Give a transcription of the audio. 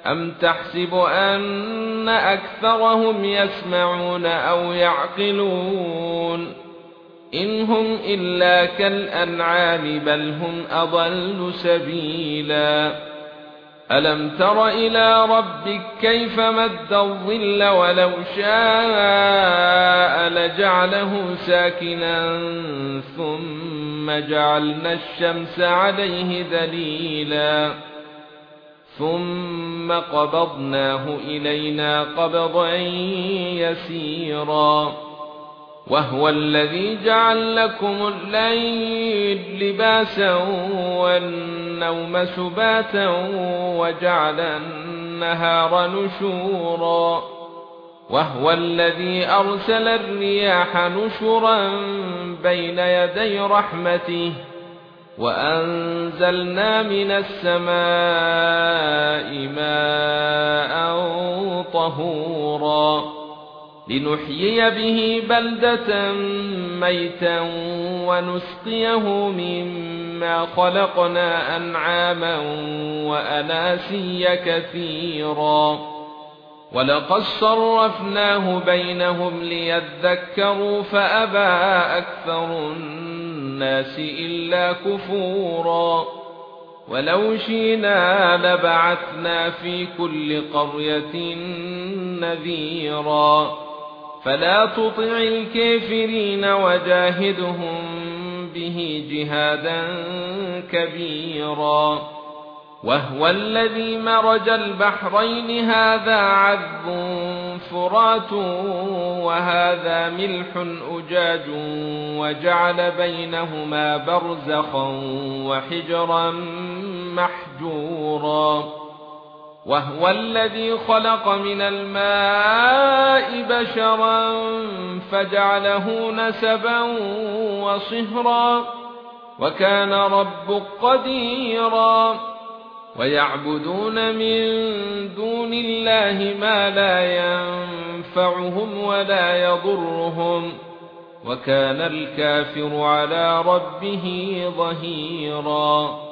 أَمْ تَحْسَبُ أَنَّ أَكْثَرَهُمْ يَسْمَعُونَ أَوْ يَعْقِلُونَ إِنْ هُمْ إِلَّا كَالْأَنْعَامِ بَلْ هُمْ أَضَلُّ سَبِيلًا أَلَمْ تَرَ إِلَى رَبِّكَ كَيْفَ مَدَّ الظِّلَّ وَلَوْ شَاءَ لَجَعَلَهُ سَاكِنًا ثُمَّ جَعَلْنَا الشَّمْسَ عَلَيْهِ دَلِيلًا ثُمَّ قَبَضْنَاهُ إِلَيْنَا قَبْضًا يَسِيرًا وَهُوَ الَّذِي جَعَلَ لَكُمُ اللَّيْلَ لِبَاسًا وَالنَّوْمَ سُبَاتًا وَجَعَلَ النَّهَارَ نُشُورًا وَهُوَ الَّذِي أَرْسَلَ الرِّيَاحَ نُشُرًا بَيْنَ يَدَيْ رَحْمَتِهِ وَأَنزَلْنَا مِنَ السَّمَاءِ مَاءً طَهُورًا لِنُحْيِيَ بِهِ بَلْدَةً مَيْتًا وَنُسْقِيَهُ مِمَّا خَلَقْنَا أَنْعَامًا وَأَنَاسِيَّ كَثِيرًا وَلَقَدْ صَرَّفْنَاهُ بَيْنَهُمْ لِيَذَّكَّرُوا فَأَبَى أَكْثَرُ النَّاسِ إِلَّا كُفُورًا وَلَوْ شِئْنَا لَبَعَثْنَا فِي كُلِّ قَرْيَةٍ نَذِيرًا فَلَا تُطِعِ الْكَافِرِينَ وَجَاهِدْهُم بِهِ جِهَادًا كَبِيرًا وَهُوَ الَّذِي مَرَجَ الْبَحْرَيْنِ هَذَا عَذْبٌ فُرَاتٌ وَهَذَا مِلْحٌ أُجَاجٌ وَجَعَلَ بَيْنَهُمَا بَرْزَخًا وَحِجْرًا مَحْجُورًا وَهُوَ الَّذِي خَلَقَ مِنَ الْمَاءِ بَشَرًا فَجَعَلَهُ نَسَبًا وَصِهْرًا وَكَانَ رَبُّكَ قَدِيرًا وَيَعْبُدُونَ مِن دُونِ اللَّهِ مَا لَا يَنفَعُهُمْ وَلَا يَضُرُّهُمْ وَكَانَ الْكَافِرُ عَلَى رَبِّهِ ظَهِيرًا